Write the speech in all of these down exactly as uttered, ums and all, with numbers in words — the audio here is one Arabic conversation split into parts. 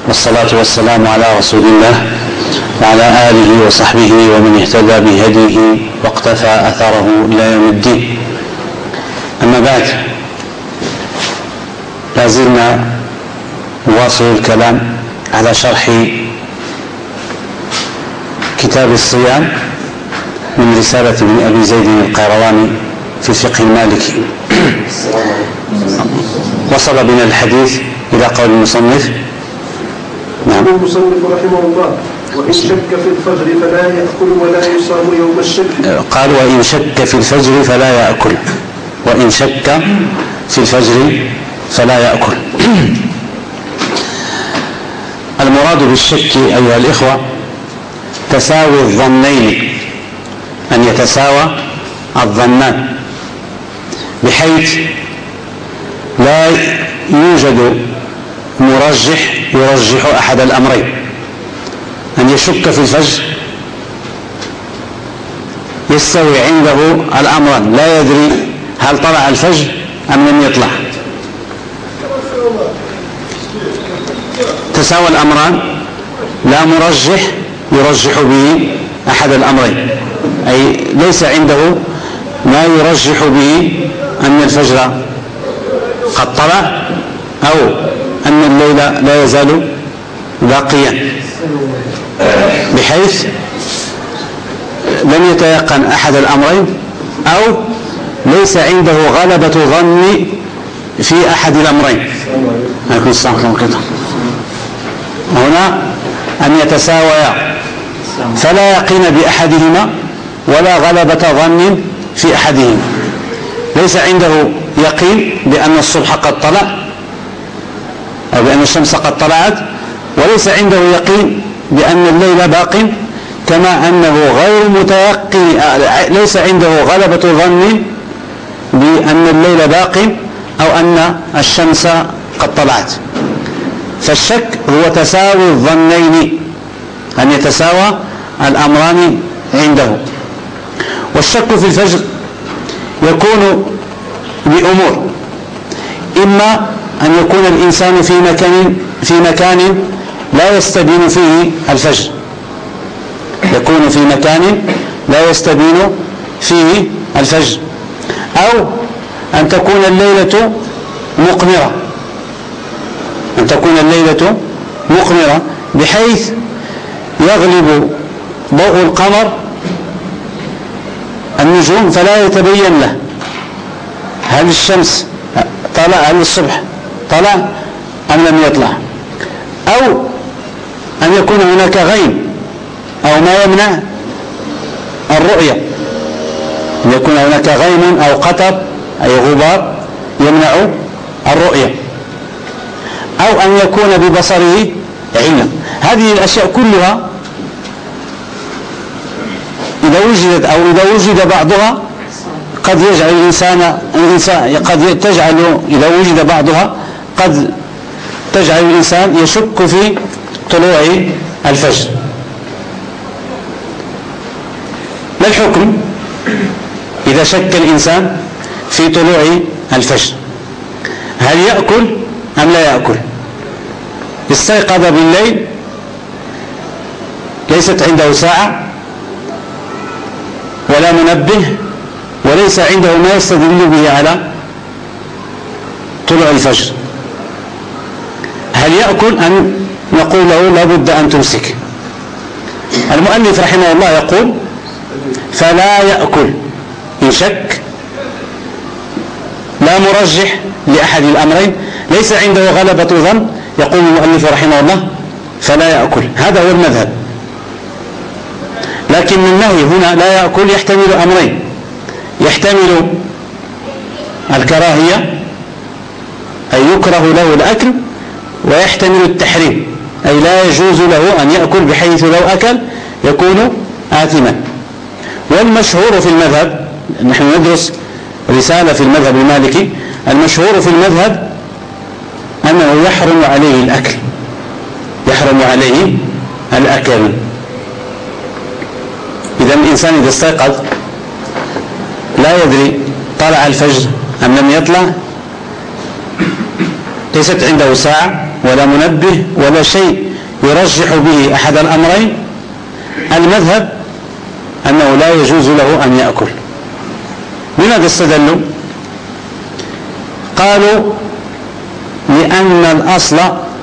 والصلاة والسلام على رسول الله وعلى آله وصحبه ومن اهتدى بهديه واقتفى أثره إلى يوم الدين. أما بعد، لازلنا نواصل الكلام على شرح كتاب الصيام من رسالة ابن أبي زيد القيرواني في الفقه المالكي. وصل بنا الحديث إلى قول المصنف. نعم. المصنف رحمه الله: وإن شك في الفجر فلا يأكل ولا يصام يوم الشك. قال: وإن شك في الفجر فلا يأكل. وإن شك في الفجر فلا يأكل. المراد بالشك أيها الإخوة تساوي الظنين، أن يتساوى الظنان، بحيث لا يوجد مرجح يرجح أحد الأمرين. أن يشك في الفجر يستوي عنده الأمران، لا يدري هل طلع الفجر أم لم يطلع. تساوى الأمران، لا مرجح يرجح به أحد الأمرين، أي ليس عنده ما يرجح به أن الفجر قد طلع أو أن الليل لا يزال باقيا، بحيث لم يتيقن أحد الأمرين أو ليس عنده غلبة ظن في أحد الأمرين. هنا أن يتساويا، فلا يقين بأحدهما ولا غلبة ظن في أحدهما. ليس عنده يقين بأن الصبح قد طلع أو بأن الشمس قد طلعت، وليس عنده يقين بأن الليل باق، كما أنه غير متيقن، ليس عنده غلبة ظن بأن الليل باق أو أن الشمس قد طلعت. فالشك هو تساوي الظنين، أن يتساوى الأمران عنده. والشك في الفجر يكون بأمور: إما أن يكون الإنسان في مكان في مكان لا يستبين فيه الفجر، يكون في مكان لا يستبين فيه الفجر، أو أن تكون الليلة مقمرة، أن تكون الليلة مقمرة بحيث يغلب ضوء القمر النجوم فلا يتبين له هل الشمس طلع، هل الصبح طلع أم لم يطلع، أو أن يكون هناك غيم أو ما يمنع الرؤية، أن يكون هناك غيم أو قطر أي غبار يمنع الرؤية، أو أن يكون ببصره علة. هذه الأشياء كلها إذا وجدت أو إذا وجد بعضها قد يجعل الإنسان قد تجعل إذا وجد بعضها قد تجعل الإنسان يشك في طلوع الفجر. ما الحكم إذا شك الإنسان في طلوع الفجر؟ هل يأكل أم لا يأكل؟ استيقظ بالليل، ليست عنده ساعة ولا منبه وليس عنده ما يستدل به على طلوع الفجر، هل يأكل أم نقول له لابد أن تمسك؟ المؤلف رحمه الله يقول: فلا يأكل. إن شك، لا مرجح لأحد الأمرين، ليس عنده غلبة ظن، يقول المؤلف رحمه الله: فلا يأكل. هذا هو المذهب. لكن النهي هنا لا يأكل يحتمل أمرين: يحتمل الكراهية أي يكره له الأكل، ويحتمل التحريم أي لا يجوز له أن يأكل، بحيث لو أكل يكون آثما. والمشهور في المذهب، نحن ندرس رسالة في المذهب المالكي، المشهور في المذهب أنه يحرم عليه الأكل، يحرم عليه الأكل. إذا الإنسان إذا استيقظ لا يدري طلع الفجر أم لم يطلع، ليست عنده ساعة ولا منبه ولا شيء يرجح به أحد الأمرين، المذهب أنه لا يجوز له أن يأكل. لماذا استدلوا؟ قالوا لأن الأصل،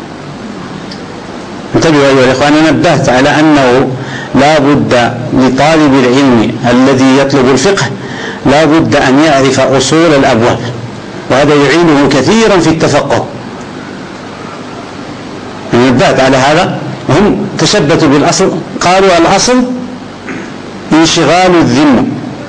انتبهوا أيها الإخوان، أنا نبهت على أنه لا بد لطالب العلم الذي يطلب الفقه لا بد أن يعرف أصول الأبواب، وهذا يعينه كثيرا في التفقه. نبهت على هذا. هم تشبثوا بالأصل، قالوا الأصل انشغال الذمة،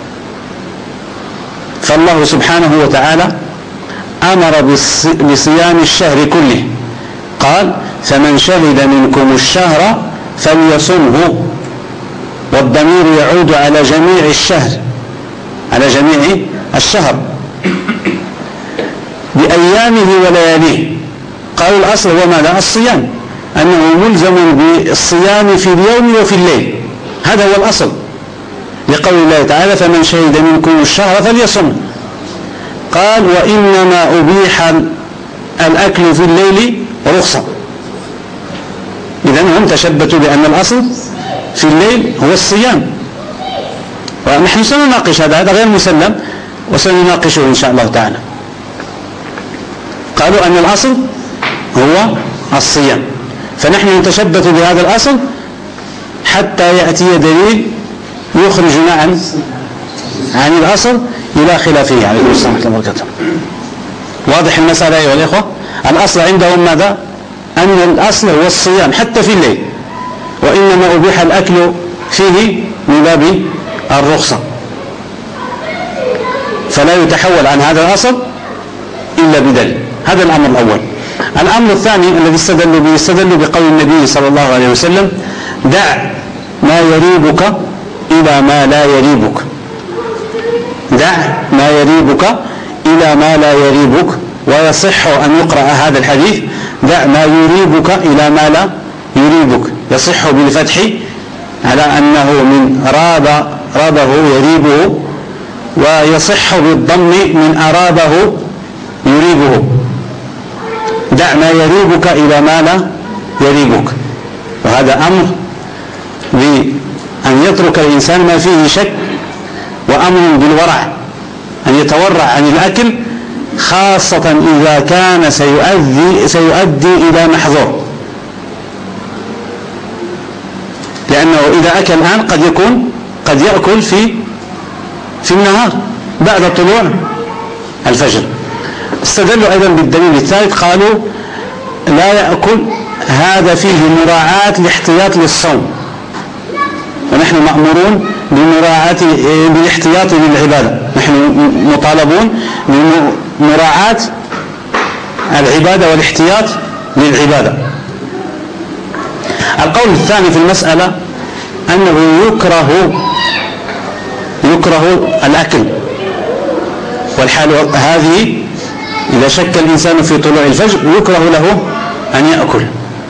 فالله سبحانه وتعالى أمر بصيام الشهر كله، قال فمن شهد منكم الشهر فليصمه، والضمير يعود على جميع الشهر، على جميع الشهر بأيامه ولياليه. قالوا الأصل هو ماذا؟ الصيام، أنه ملزم بالصيام في اليوم وفي الليل، هذا هو الأصل، لقول الله تعالى فمن شهد منكم الشهر فليصمه. قال وإنما أبيح الأكل في الليل رخصة. إذن هم تشبثوا بأن الأصل في الليل هو الصيام، ونحن سنناقش هذا، هذا غير مسلم وسنناقشه إن شاء الله تعالى. قالوا أن الأصل هو الصيام، فنحن نتشبث بهذا الأصل حتى يأتي دليل يخرجنا عن عن الأصل إلى خلافه عليه الصلاة والسلام. واضح المسألة أيها الإخوة؟ الأصل عندهم ماذا؟ أن الأصل هو الصيام حتى في الليل، وإنما أبيح الأكل فيه من باب الرخصة، فلا يتحول عن هذا الأصل إلا بدليل. هذا الأمر الأول. الأمر الثاني الذي استدلوا به، استدلوا بقول النبي صلى الله عليه وسلم دع ما يريبك إلى ما لا يريبك، دع ما يريبك إلى ما لا يريبك. ويصح أن يقرأ هذا الحديث دع ما يريبك إلى ما لا يريبك، يصح بالفتح على أنه من راب رابه يريبه، ويصح بالضم من أرابه يريبه. دع ما يريبك إلى ما لا يريبك، وهذا أمر بأن يترك الإنسان ما فيه شك، وأمر بالورع، أن يتورع عن الأكل، خاصة إذا كان سيؤدي, سيؤدي إلى محظور، لأنه إذا أكل الآن قد يكون قد يأكل في في النهار بعد طلوع الفجر. استدلوا أيضا بالدليل الثالث، قالوا لا يأكل، هذا فيه مراعاة الاحتياط للصوم، ونحن مأمورون بمراعاة بالاحتياط للعبادة، نحن مطالبون بمراعاة العبادة والاحتياط للعبادة. القول الثاني في المسألة أنه يكره يكره الأكل، والحال هذه إذا شك الإنسان في طلوع الفجر يكره له أن يأكل،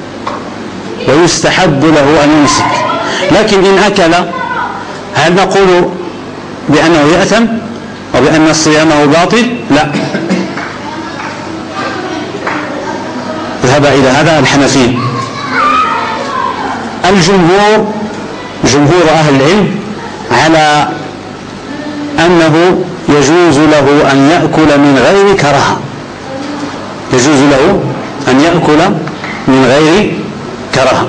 ويستحب له أن يمسك. لكن إن أكل هل نقول بأنه يأثم وبأن صيامه باطل؟ لا. ذهب إلى هذا الحنفية. الجمهور جمهور أهل العلم على أنه يجوز له أن يأكل من غير كراهة، يجوز له أن يأكل من غير كراهة.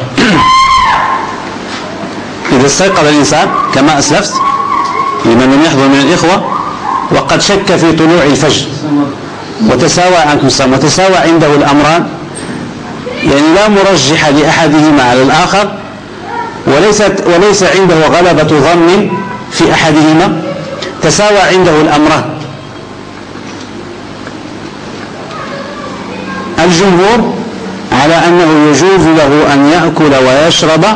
إذا استيقظ الإنسان كما أسلفت لمن لم يحضر من الإخوة وقد شك في طلوع الفجر وتساوى عنكم الصوم وتساوى عنده الأمران، يعني لا مرجح لأحدهما على الآخر، وليست وليس عنده غلبة ظن في أحدهما، تساوى عنده الأمران. الجمهور على أنه يجوز له أن يأكل ويشرب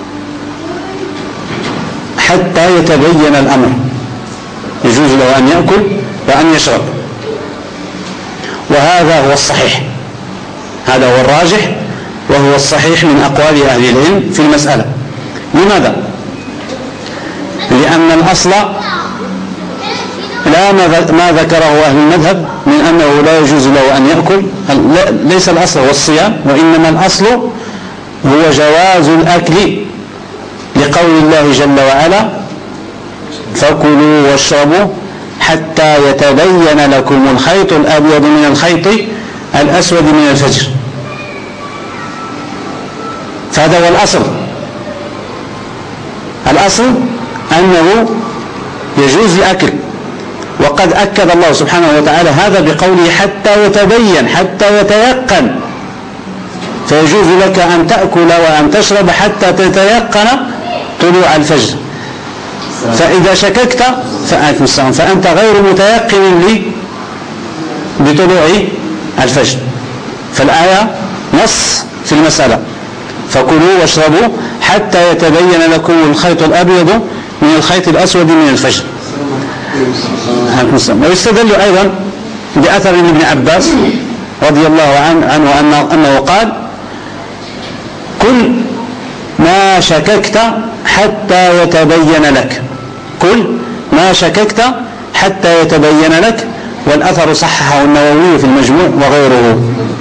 حتى يتبين الأمر، يجوز له أن يأكل وأن يشرب، وهذا هو الصحيح، هذا هو الراجح وهو الصحيح من أقوال أهل العلم في المسألة. لماذا؟ لأن الأصل لا ما ذكره أهل المذهب من أنه لا يجوز له أن يأكل. ليس الأصل هو الصيام، وإنما الأصل هو جواز الأكل لقول الله جل وعلا فكلوا واشربوا حتى يتبين لكم الخيط الأبيض من الخيط الأسود من الفجر. فهذا هو الأصل. الأصل أنه يجوز الأكل، وقد أكد الله سبحانه وتعالى هذا بقوله حتى يتبين، حتى يتيقن. فيجوز لك أن تأكل وأن تشرب حتى تتيقن طلوع الفجر. فإذا شككت فأنت غير متيقن لي بطلوع الفجر. فالآية نص في المسألة فكلوا واشربوا حتى يتبين لكم الخيط الأبيض من الخيط الأسود من الفجر. ويستدل أيضا بأثر ابن عباس رضي الله عنه أنه قال كل ما شككت حتى يتبين لك، كل ما شككت حتى يتبين لك. والأثر صححه النووي في المجموع وغيره.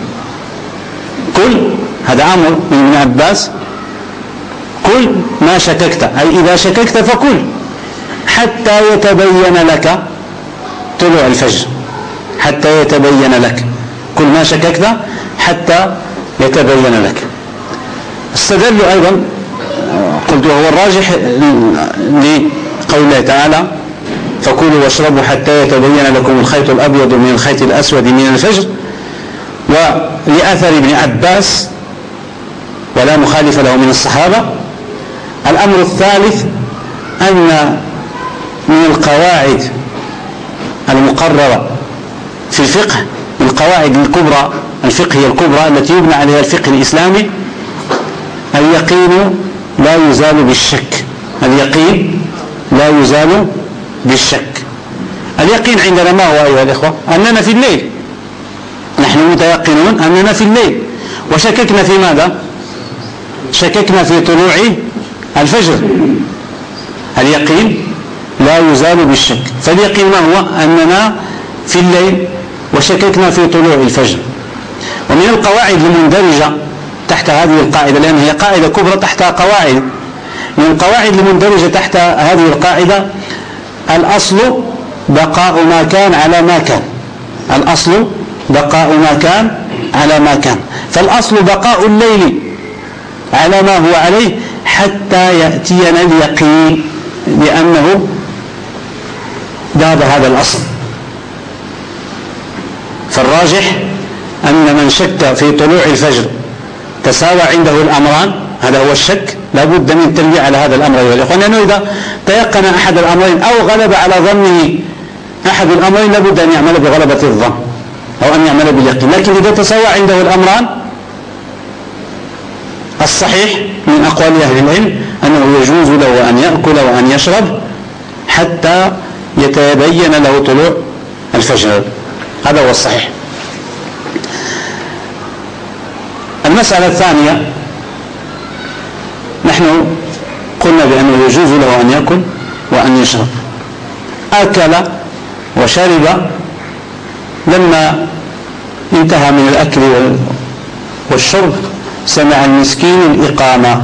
كل هذا أمر من ابن عباس، كل ما شككت، أي إذا شككت فكل حتى يتبين لك طلوع الفجر، حتى يتبين لك، كل ما شككت حتى يتبين لك. استدل أيضا قلت وهو الراجح لقول الله تعالى فكلوا واشربوا حتى يتبين لكم الخيط الأبيض من الخيط الأسود من الفجر، ولأثر ابن عباس ولا مخالف له من الصحابة. الأمر الثالث أن من القواعد المقررة في الفقه، من القواعد الكبرى الفقهية الكبرى التي يبنى عليها الفقه الإسلامي، اليقين لا يزال بالشك. اليقين لا يزال بالشك. اليقين عندنا ما هو أيها الإخوة؟ أننا في الليل، نحن متيقنون أننا في الليل، وشككنا في ماذا؟ شككنا في طلوع الفجر. اليقين لا يزال بالشك. فاليقين ما هو؟ أننا في الليل وشككنا في طلوع الفجر. ومن القواعد المندرجة تحت هذه القاعدة، لأن هي قاعدة كبرى تحتها قواعد، من القواعد المندرجة تحت هذه القاعدة الأصل بقاء ما كان على ما كان. الأصل بقاء ما كان على ما كان. فالأصل بقاء الليل على ما هو عليه حتى يأتينا اليقين بأنه ذهب هذا الأصل. فالراجح أن من شك في طلوع الفجر تساوى عنده الأمران، هذا هو الشك، لا بد من التنبيه على هذا الأمر يا إخوان، لأنه إذا تيقن أحد الأمرين أو غلب على ظنه أحد الأمرين لابد أن يعمل بغلبة الظن أو أن يعمل باليقين. لكن إذا تساوى عنده الأمران الصحيح من أقوال أهل العلم أنه يجوز له أن يأكل وأن يشرب حتى يتبين له طلوع الفجر. هذا هو الصحيح. المسألة الثانية، نحن قلنا بأنه يجوز له أن يأكل وأن يشرب. أكل وشرب، لما انتهى من الأكل والشرب سمع المسكين الإقامة.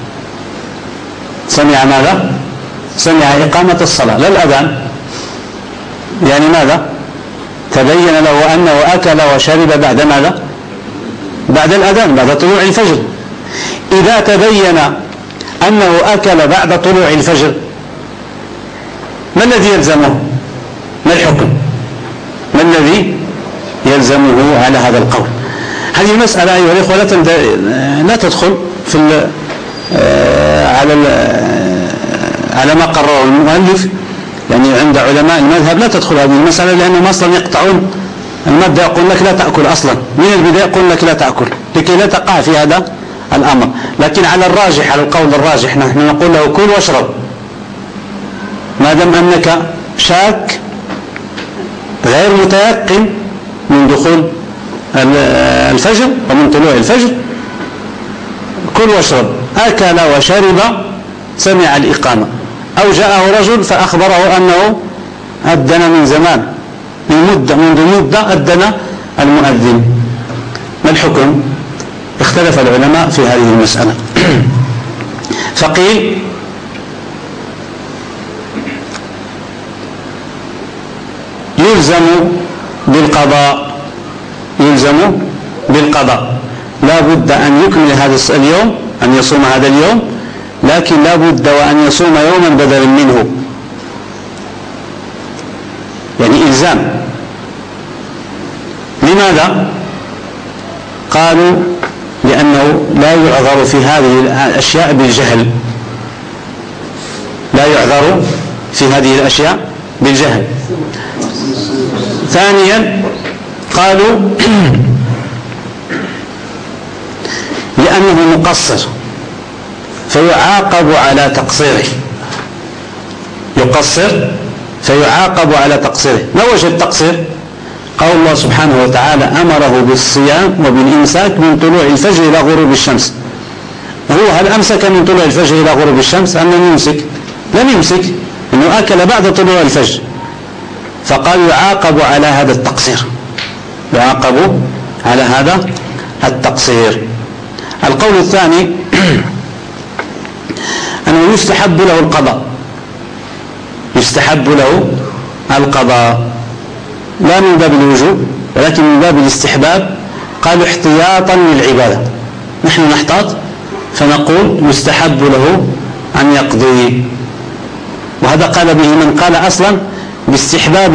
سمع ماذا؟ سمع إقامة الصلاة لا الأذان. يعني ماذا؟ تبين له أنه أكل وشرب بعد ماذا؟ بعد الأذان، بعد طلوع الفجر. إذا تبين أنه أكل بعد طلوع الفجر ما الذي يلزمه؟ ما الحكم؟ ما الذي يلزمه على هذا القول؟ هذه المسألة أيها الأخوة لا تدخل في على على ما قرره المؤلف، يعني عند علماء المذهب لا تدخل هذه المسألة، لأنهم أصلا يقطعون المادة، يقول لك لا تأكل أصلا من البداية، يقول لك لا تأكل لكي لا تقع في هذا الأمر. لكن على الراجح، على القول الراجح، نحن نقول له كل واشرب ما دام أنك شاك غير متيقن من دخول الفجر ومن طلوع الفجر. كل واشرب. أكل وشرب سمع الإقامة، أو جاءه رجل فأخبره أنه أذن من زمان، من مدة منذ مدة أذن المؤذن، ما الحكم؟ اختلف العلماء في هذه المسألة. فقيل يلزم بالقضاء، يلزم بالقضاء، لا بد أن يكمل هذا اليوم، أن يصوم هذا اليوم، لكن لا بد وأن يصوم يوما بدلا منه، يعني إلزام. لماذا؟ قالوا لأنه لا يعذر في هذه الأشياء بالجهل، لا يعذر في هذه الأشياء بالجهل. ثانيا قالوا لأنه مقصر فيعاقب على تقصيره، يقصر فيعاقب على تقصيره. ما وجه التقصير؟ قال الله سبحانه وتعالى أمره بالصيام وبالإمساك من طلوع الفجر إلى غروب الشمس. هو هل أمسك من طلوع الفجر إلى غروب الشمس أم لم يمسك؟ لم يمسك، إنه أكل بعد طلوع الفجر، فقال يعاقب على هذا التقصير، يعاقب على هذا التقصير. القول الثاني أنه يستحب له القضاء، يستحب له القضاء لا من باب الوجوب ولكن من باب الاستحباب. قالوا احتياطا للعبادة، نحن نحتاط فنقول يستحب له أن يقضي، وهذا قال به من قال أصلا باستحباب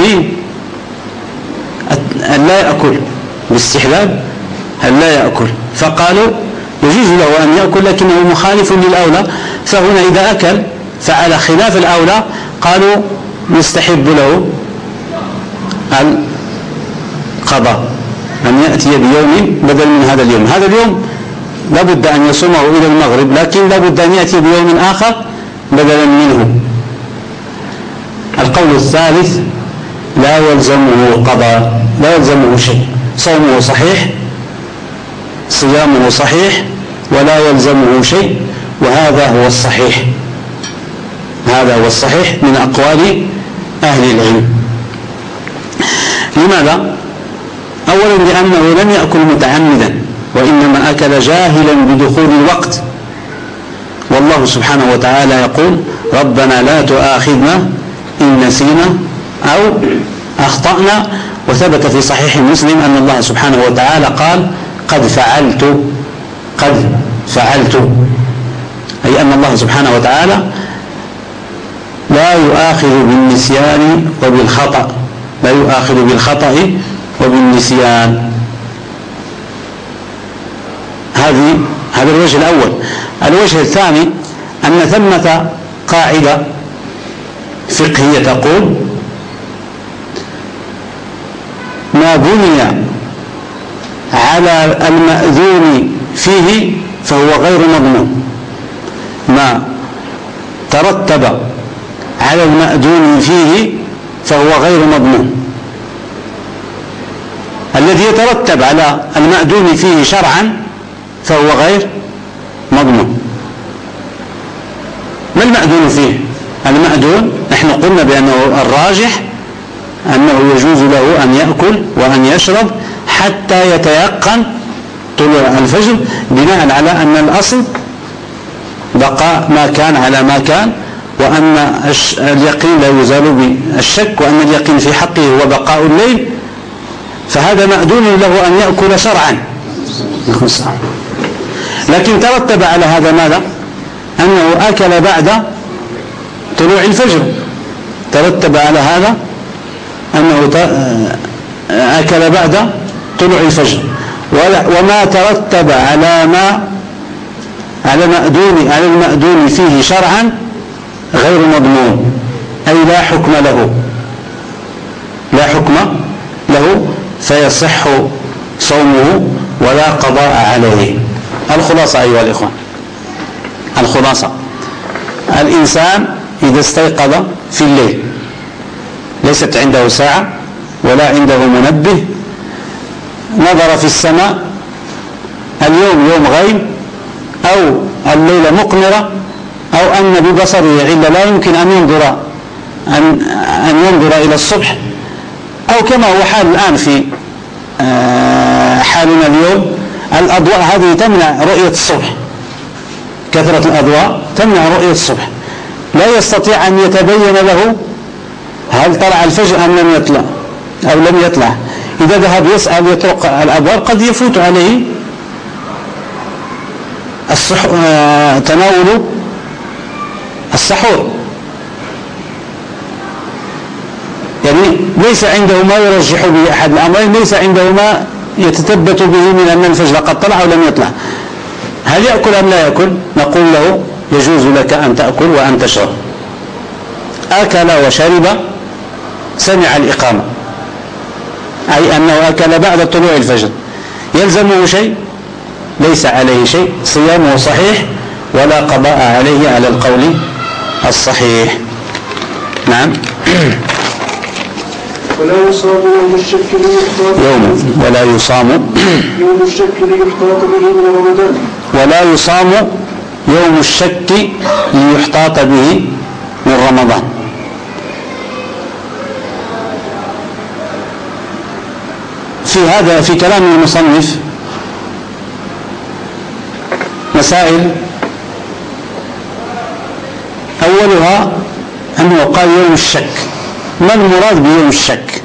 أن لا يأكل، باستحباب أن لا يأكل، فقالوا يجوز له أن يأكل لكنه مخالف للأولى، فهنا إذا أكل فعلى خلاف الأولى قالوا يستحب له القضاء، أن يأتي بيوم بدل من هذا اليوم. هذا اليوم لابد أن يصومه إلى المغرب، لكن لابد أن يأتي بيوم آخر بدلا منه. القول الثالث لا يلزمه القضاء، لا يلزمه شيء، صومه صحيح، صيامه صحيح، ولا يلزمه شيء، وهذا هو الصحيح، هذا هو الصحيح من أقوال أهل العلم. لماذا؟ أولا لأنه لم يأكل متعمدا، وإنما أكل جاهلا بدخول الوقت، والله سبحانه وتعالى يقول ربنا لا تؤاخذنا إن نسينا أو أخطأنا. وثبت في صحيح مسلم أن الله سبحانه وتعالى قال قد فعلت، قد فعلت، أي أن الله سبحانه وتعالى لا يؤاخذ بالنسيان وبالخطأ، لا يؤاخذ بالخطأ وبالنسيان. هذه هذا الوجه الأول. الوجه الثاني أن ثمة قاعدة فقهية تقول ما بني على المأذون فيه فهو غير مضمون، ما ترتب على المأذون فيه فهو غير مضمون. الذي يترتب على المأذون فيه شرعا فهو غير مضمون. ما المأذون فيه؟ المأذون نحن قلنا بأنه الراجح أنه يجوز له أن يأكل وأن يشرب حتى يتيقن طلوع الفجر، بناء على أن الأصل بقاء ما كان على ما كان، وأن اليقين لا يزال بالشك، وأن اليقين في حقه هو بقاء الليل، فهذا مأذون له أن يأكل شرعا. لكن ترتب على هذا ماذا؟ أنه أكل بعد طلوع الفجر، ترتب على هذا أنه أكل بعد طلوع الفجر، وما ترتب على ما على مأذون على المأذون فيه شرعا غير مضمون، أي لا حكم له، لا حكم له، فيصح صومه ولا قضاء عليه. الخلاصة أيها الإخوان، الخلاصة الإنسان إذا استيقظ في الليل ليست عنده ساعة ولا عنده منبه، نظر في السماء اليوم يوم غيم أو الليلة مقمرة أو أن ببصره علة لا يمكن أن ينظر أن, أن ينظر إلى الصبح، أو كما هو حال الآن في حالنا اليوم، الأضواء هذه تمنع رؤية الصبح، كثرة الأضواء تمنع رؤية الصبح، لا يستطيع أن يتبين له هل طلع الفجر أم لم يطلع أو لم يطلع. إذا ذهب يسأل يطرق الأبواب قد يفوت عليه الصح... تناول السحور، يعني ليس عنده ما يرجح به أحد الأمرين، ليس عنده ما يتثبت به من أن الفجر قد طلع أو لم يطلع. هل يأكل أم لا يأكل؟ نقول له يجوز لك أن تأكل وأن تشرب. أكل وشرب سمع الإقامة، أي أنه أكل بعد طلوع الفجر، يلزمه شيء؟ ليس عليه شيء، صيامه صحيح ولا قضاء عليه على القول الصحيح. نعم. ولا يصام يوم الشك ليحتاط يوم ولا يصام يوم الشك ليحتاط به من رمضان ولا يصام يوم الشك ليحتاط به من رمضان. في هذا في كلام المصنف مسائل، أولها أنه قال يوم الشك. ما المراد بيوم الشك؟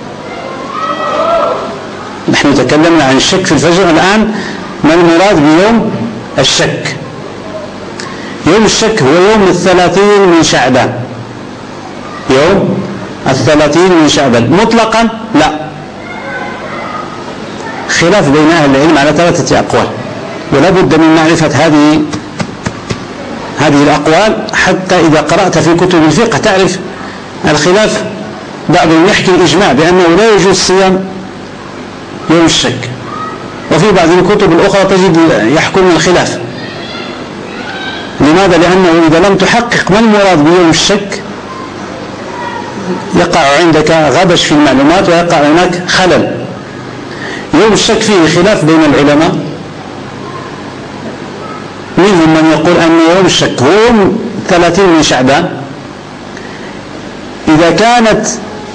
نحن تكلمنا عن الشك في الفجر، الآن ما المراد بيوم الشك؟ يوم الشك هو يوم الثلاثين من شعبان، يوم الثلاثين من شعبان مطلقا لا، خلاف بين أهل العلم على ثلاثة أقوال، ولا بد من معرفة هذه هذه الأقوال حتى إذا قرأت في كتب الفقه تعرف الخلاف. بعضهم يحكي الإجماع بأنه لا يجوز صيام يوم الشك، وفي بعض الكتب الأخرى تجد يحكم الخلاف. لماذا؟ لأنه إذا لم تحقق ما المراد بيوم الشك يقع عندك غبش في المعلومات ويقع هناك خلل. يوم الشك فيه خلاف بين العلماء، منهم من يقول أن يوم الشك هو يوم ثلاثين من شعبان إذا كانت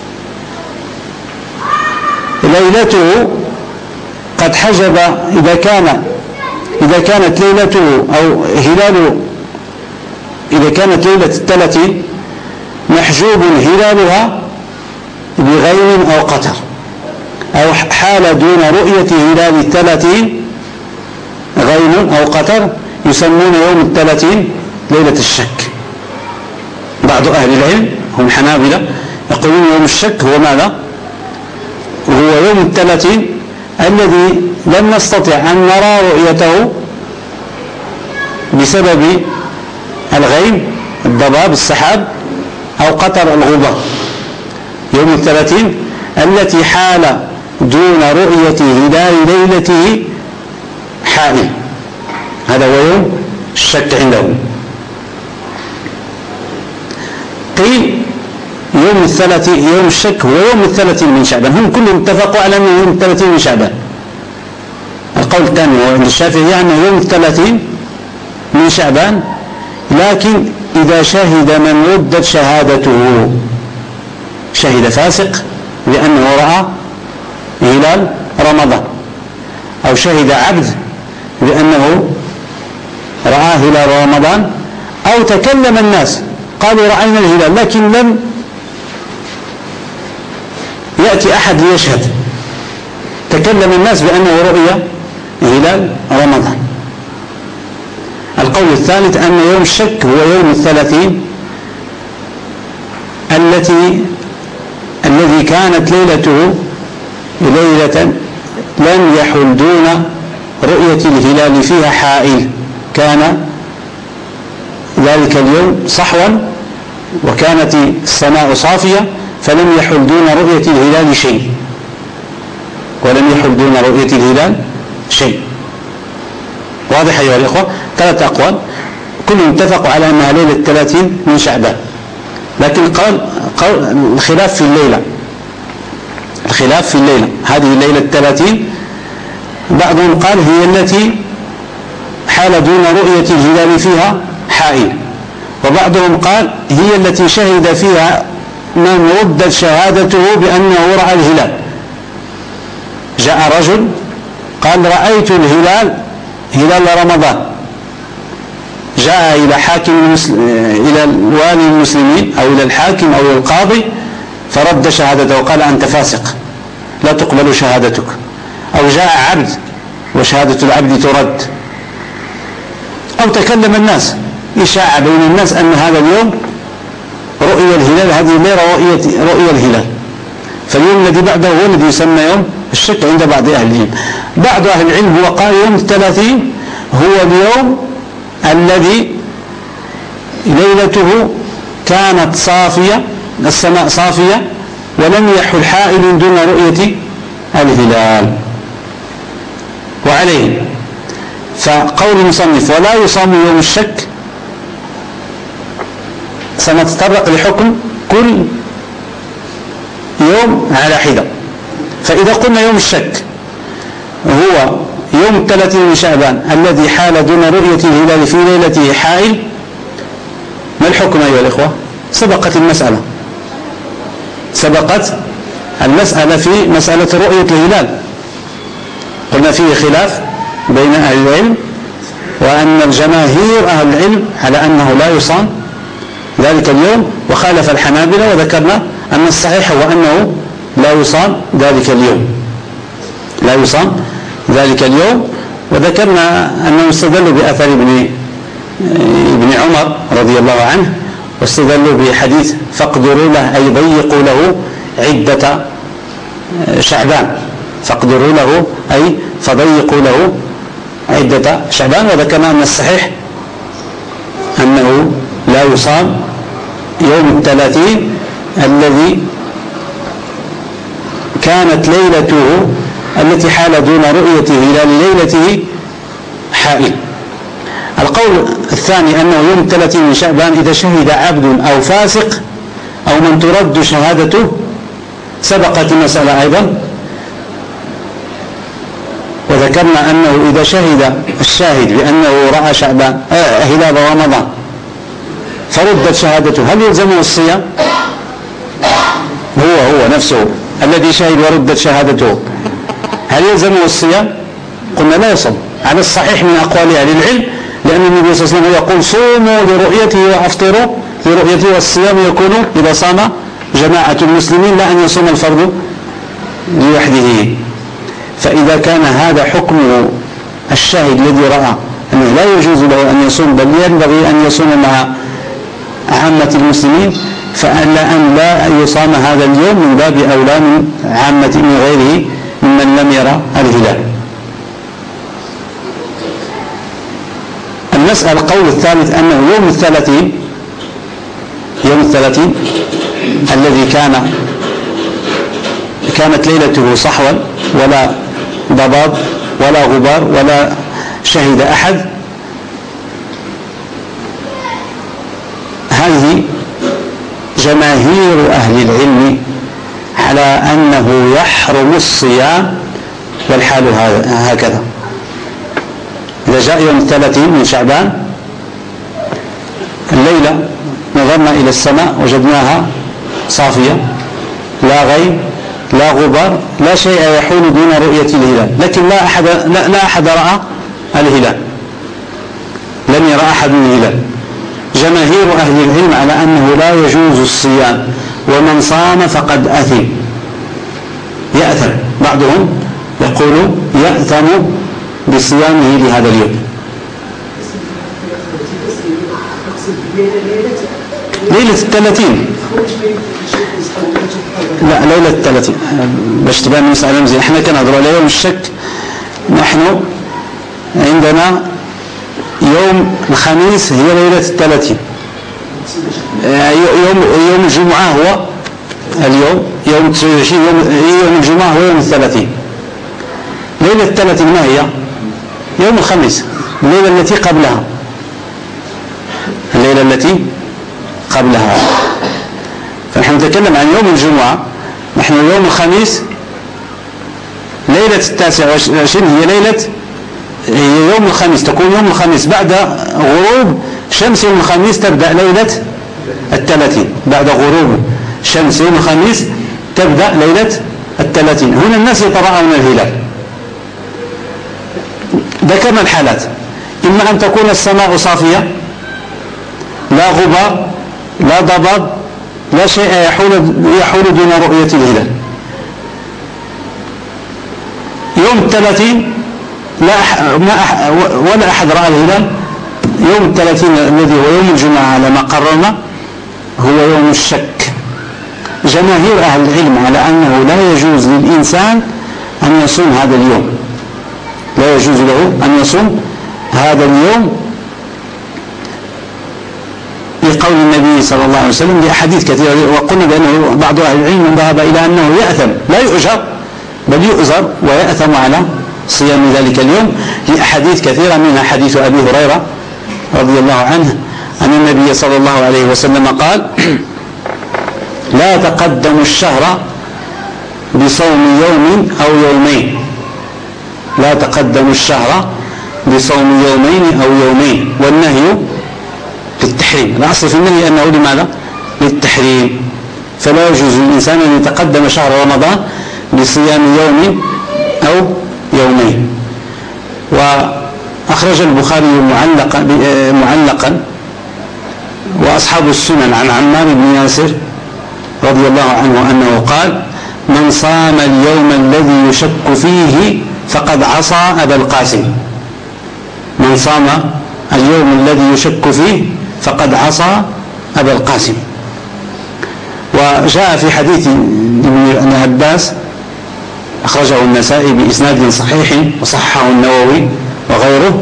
ليلته قد حجب، إذا كان إذا كانت ليلته أو هلاله إذا كانت ليلة الثلاثين محجوب هلالها بغيم أو قطر، أو حال دون رؤية هلال الثلاثين غيم أو قطر، يسمون يوم الثلاثين ليلة الشك. بعض أهل العلم هم حنابلة يقولون يوم الشك هو ماذا؟ هو يوم الثلاثين الذي لم نستطع أن نرى رؤيته بسبب الغيم الضباب السحاب أو قطر الغبار. يوم الثلاثين التي حال دون رؤية هلال ليلته حائل، هذا هو يوم الشك عندهم. قيل يوم الثلاثين يوم الشك هو يوم الثلاثين من شعبان، هم كلهم اتفقوا على أنه يوم الثلاثين من شعبان. القول الثاني هو عند الشافعي أنه يوم الثلاثين من شعبان، لكن إذا شهد من ردت شهادته، شهد فاسق لأنه رأى هلال رمضان، أو شهد عبد لأنه رأى هلال رمضان، أو تكلم الناس قالوا رأينا الهلال لكن لم يأتي أحد ليشهد، تكلم الناس بأنه رؤيا هلال رمضان. القول الثالث أن يوم الشك هو يوم الثلاثين التي الذي كانت ليلته ليلة لم يحل دون رؤية الهلال فيها حائل، كان ذلك اليوم صحوا وكانت السماء صافية فلم يحل دون رؤية الهلال شيء، ولم يحل دون رؤية الهلال شيء. واضح أيها الإخوة؟ ثلاثة أقوال كلهم اتفقوا على أنها ليلة الثلاثين من شعبان، لكن قال الخلاف في الليلة، الخلاف في الليلة هذه الليلة الثلاثين، بعضهم قال هي التي حال دون رؤية الهلال فيها حائل، وبعضهم قال هي التي شهد فيها من ردت شهادته بأنه رأى الهلال. جاء رجل قال رأيت الهلال هلال رمضان، جاء إلى حاكم المسلم إلى والي المسلمين أو إلى الحاكم أو القاضي فرد شهادته وقال أنت فاسق لا تقبل شهادتك. أو جاء عبد وشهادة العبد ترد. أو تكلم الناس إشاعة بين الناس أن هذا اليوم رؤية الهلال، هذه الليلة رؤية, رؤية الهلال، فاليوم الذي بعده هو الذي يسمى يوم الشك عند بعض أهل العلم. بعض أهل العلم هو قال يوم الثلاثين هو اليوم الذي ليلته كانت صافية، السماء صافية ولم يحل حائل دون رؤية الهلال. وعليه فقول المصنف ولا يصام يوم الشك سنتطرق لحكم كل يوم على حدة. فإذا قلنا يوم الشك هو يوم الثلاثين من شعبان الذي حال دون رؤية الهلال في ليلته حائل، ما الحكم أيها الإخوة؟ سبقت المسألة سبقت المسألة في مسألة رؤية الهلال، قلنا فيه خلاف بين أهل العلم، وأن الجماهير أهل العلم على أنه لا يصام ذلك اليوم، وخالف الحنابلة، وذكرنا أن الصحيح هو أنه لا يصام ذلك اليوم لا يصام ذلك اليوم وذكرنا أنهم استدلوا بأثر ابن ابن عمر رضي الله عنه، واستدلوا بحديث فاقدروا له أي ضيقوا له عدة شعبان، فاقدروا له أي فضيقوا له عدة شعبان. وذكرنا أن الصحيح أنه لا يصام يوم الثلاثين الذي كانت ليلته التي حال دون رؤيته إلى ليلته حائل. القول الثاني أنه يوم الثلاثين من شعبان إذا شهد عبد أو فاسق أو من ترد شهادته، سبقت المسألة أيضا، وذكرنا أنه إذا شهد الشاهد بأنه رأى شعبان آه هلال رمضان فردت شهادته، هل يلزمه الصيام؟ هو هو نفسه الذي شهد وردت شهادته، هل يلزمه الصيام؟ قلنا لا يصوم على الصحيح من أقوال أهل العلم، لأن النبي صلى الله عليه وسلم يقول صوموا لرؤيته وأفطروا لرؤيته، والصيام يكون إذا صام جماعة المسلمين لا أن يصوم الفرد لوحده. فإذا كان هذا حكم الشاهد الذي رأى أنه لا يجوز له أن يصوم بل ينبغي أن يصوم مع عامة المسلمين، فألا أن لا يصام هذا اليوم من باب أولى من عامة من غيره ممن لم يرى الهلال. المسألة القول الثالث أنه يوم الثلاثين يوم الثلاثين الذي كان كانت ليلته صحوا ولا ضباب ولا غبار ولا شهد أحد، هذه جماهير أهل العلم على أنه يحرم الصيام والحال هكذا. إذا جاء يوم الثلاثين من شعبان الليلة نظرنا إلى السماء وجدناها صافية، لا غيم لا غبار لا شيء يحول دون رؤية الهلال، لكن لا أحد, لا, لا أحد رأى الهلال، لم يرى أحد الهلال. جماهير أهل العلم على أنه لا يجوز الصيام، ومن صام فقد أثم يأثم، بعضهم يقول يأثم بصيامه لهذا اليوم. ليلة الثلاثين لا ليلة الثلاثين باش تبان المسألة مزيان. احنا كنهضروا على يوم الشك، نحن عندنا يوم الخميس هي ليلة الثلاثين، يوم يوم الجمعة هو اليوم يوم تسعة وعشرين، يوم, يوم الجمعة هو يوم الثلاثين. ليلة الثلاثين ما هي؟ يوم الخميس، الليلة التي قبلها الليلة التي قبلها فنحن نتكلم عن يوم الجمعة، نحن يوم الخميس ليلة التاسع والعشرين هي ليلة هي يوم الخميس، تكون يوم الخميس بعد غروب شمس يوم الخميس تبدأ ليلة الثلاثين، بعد غروب شمس يوم الخميس تبدأ ليلة الثلاثين. هنا الناس يتراءون الهلال. ذكرنا الحالات: إما أن تكون السماء صافية لا غبار لا ضباب لا شيء يحول, يحول دون رؤية الهلال. يوم الثلاثين لا أح... ما أح... ولا أحد رأى الهلال. يوم الثلاثين الذي هو يوم الجمعة على ما قررنا هو يوم الشك. جماهير أهل العلم على أنه لا يجوز للإنسان أن يصوم هذا اليوم، لا يجوز له أن يصوم هذا اليوم لقول النبي صلى الله عليه وسلم لأحاديث كثيرة. وقلنا بأنه بعض أهل العلم ذهب إلى أنه يأثم لا يؤجر بل يؤزر ويأثم على صيام ذلك اليوم لأحاديث كثيرة، منها حديث أبي هريرة رضي الله عنه أن النبي صلى الله عليه وسلم قال: لا تقدموا الشهر بصوم يوم أو يومين، لا تقدموا الشهر بصوم يومين أو يومين. والنهي للتحريم، الأصل في النهي أنه لماذا؟ للتحريم. فلا يجوز للإنسان أن يتقدم شهر رمضان بصيام يوم أو يومين. وأخرج البخاري معلقا, معلقا وأصحاب السنن عن عمار بن ياسر رضي الله عنه أنه قال: من صام اليوم الذي يشك فيه فقد عصى أبا القاسم. من صام اليوم الذي يشك فيه فقد عصى أبا القاسم. وجاء في حديث ابن عباس أخرجه النسائي بإسناد صحيح وصححه النووي وغيره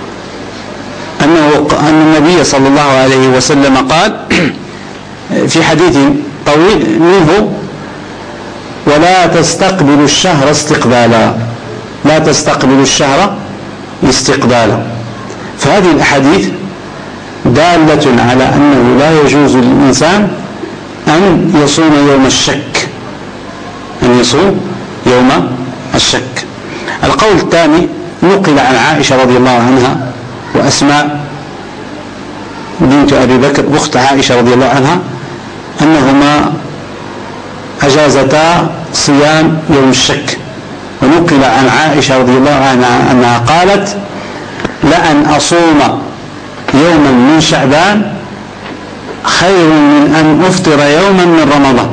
أنه أن النبي صلى الله عليه وسلم قال في حديث طويل منه: ولا تستقبلوا الشهر استقبالا، لا تستقبلوا الشهر استقبالا. فهذه الأحاديث دالة على أنه لا يجوز للإنسان أن يصوم يوم الشك، أن يصوم يوم الشك. القول الثاني نقل عن عائشة رضي الله عنها وأسماء بنت أبي بكر أخت عائشة رضي الله عنها أنهما أجازتا صيام يوم الشك. ونقل عن عائشة رضي الله عنها أنها قالت: لأن أصوم يوما من شعبان خير من أن أفطر يوما من رمضان.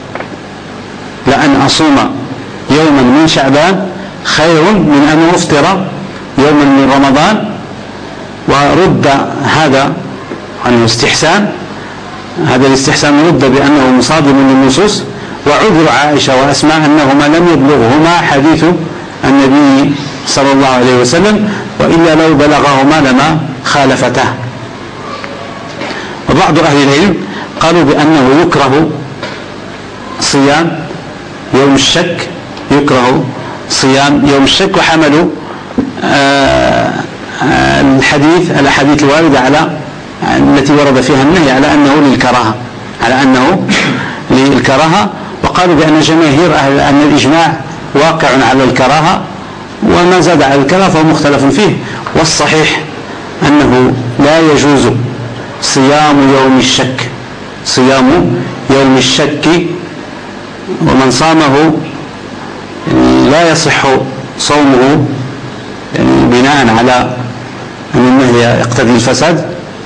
لأن أصوم يوما من شعبان خير من أن أفطر يوما من رمضان. ورد هذا عن الاستحسان، هذا الاستحسان رد بأنه مصادم للنصوص. وعذر عائشة وأسماء أنهما لم يبلغهما حديث النبي صلى الله عليه وسلم، وإلا لو بلغهما لما خالفته. وبعض أهل العلم قالوا بأنه يكره صيام يوم الشك، يكره صيام يوم الشك، وحملوا آه آه الحديث الأحاديث الواردة على التي ورد فيها النهي على أنه للكراهة، على أنه للكراهة. وقالوا بأن جماهير أهل أن الإجماع واقع على الكراهة، وما زاد على الكراهة فهو مختلف فيه. والصحيح أنه لا يجوز صيام يوم الشك، صيام يوم الشك، ومن صامه لا يصح صومه بناء على أن النهي يقتضي الفساد،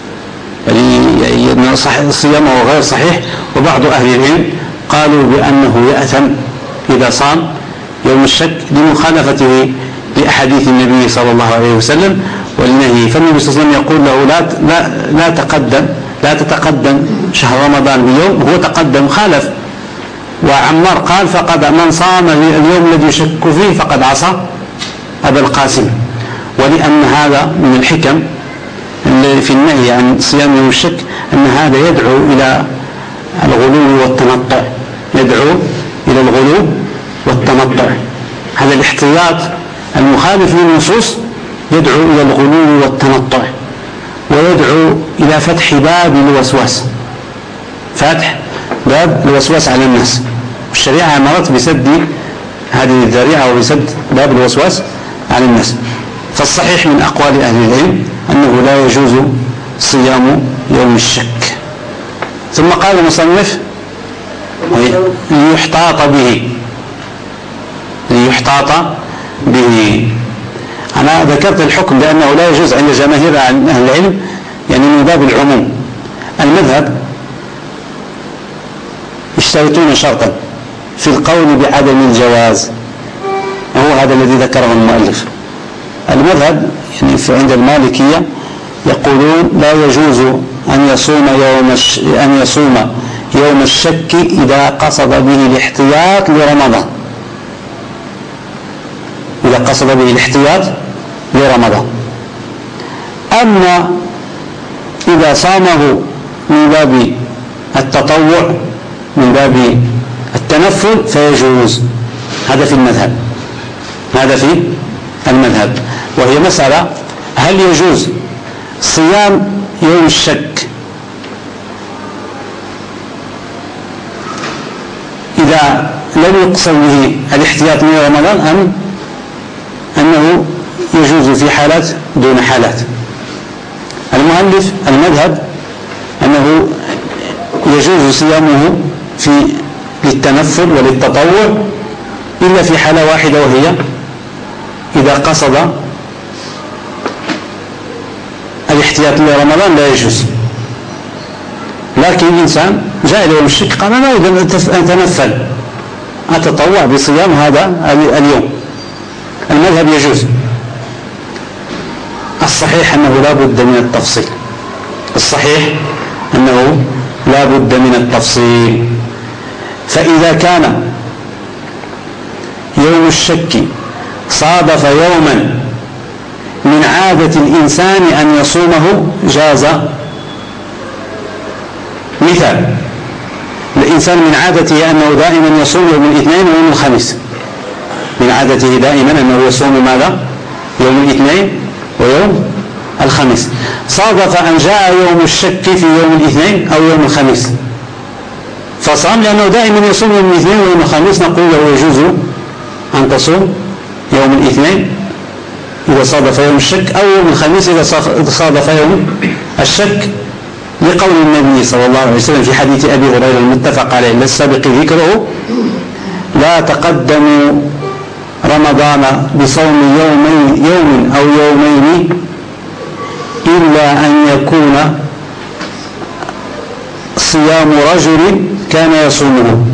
بل صيامه غير صحيح. وبعض أهل العلم قالوا بأنه يأثم إذا صام يوم الشك لمخالفته لأحاديث النبي صلى الله عليه وسلم والنهي. فالنبي صلى الله عليه وسلم يقول له لا لا لا تقدم لا تتقدم شهر رمضان بيوم، وهو تقدم خالف. وعمار قال: فقد من صام اليوم الذي يشك فيه فقد عصى أبا القاسم. ولأن هذا من الحكم في النهي عن صيام يوم الشك أن هذا يدعو إلى الغلو والتنطع، يدعو إلى الغلو والتنطع. هذا الاحتياط المخالف للنصوص يدعو إلى الغلو والتنطع، ويدعو إلى فتح باب الوسواس، فتح باب الوسواس على الناس. والشريعة أمرت بسد هذه الذريعة وبسد باب الوسواس على الناس. فالصحيح من أقوال أهل العلم أنه لا يجوز صيام يوم الشك. ثم قال المصنف: ليحتاط به ليحتاط به. أنا ذكرت الحكم لأنه لا يجوز عند جماهير أهل العلم، يعني من باب العموم. المذهب يشترطون شرطا في القول بعدم الجواز، وهو هذا الذي ذكره المؤلف. المذهب يعني عند المالكية يقولون لا يجوز أن يصوم يوم الش... أن يصوم يوم الشك إذا قصد به الاحتياط لرمضان، إذا قصد به الاحتياط لرمضان. أما إذا صامه من باب التطوع من باب التنفل فيجوز. هذا في المذهب، هذا في المذهب. وهي مسألة هل يجوز صيام يوم الشك إذا لم يقصد به الاحتياط من رمضان، أم أنه يجوز في حالات دون حالات. المؤلف المذهب أنه يجوز صيامه في للتنفل وللتطوع إلا في حالة واحدة، وهي إذا قصد الاحتياط لرمضان لا يجوز. لكن الإنسان جاء إلى يوم الشك قال أنا أريد أن أتنفل أتطوع بصيام هذا اليوم، المذهب يجوز. الصحيح أنه لا بد من التفصيل، الصحيح أنه لا بد من التفصيل. فإذا كان يوم الشك صادف يوما من عادة الإنسان أن يصومه جاز. مثال: الإنسان من عادته أنه دائما يصوم يوم الاثنين ويوم الخميس، من عادته دائما أنه يصوم ماذا؟ يوم الاثنين ويوم الخميس. صادف أن جاء يوم الشك في يوم الاثنين أو يوم الخميس فصام، لأنه دائما يصوم يوم الاثنين ويوم الخميس، نقول له يجوز أن تصوم يوم الاثنين إذا صادف يوم الشك، أو يوم الخميس إذا صادف يوم الشك، لقول النبي صلى الله عليه وسلم في حديث أبي هريرة المتفق عليه للسابق ذكره: لا تقدموا رمضان بصوم يومين يوم أو يومين إلا أن يكون صيام رجل كان يصومه،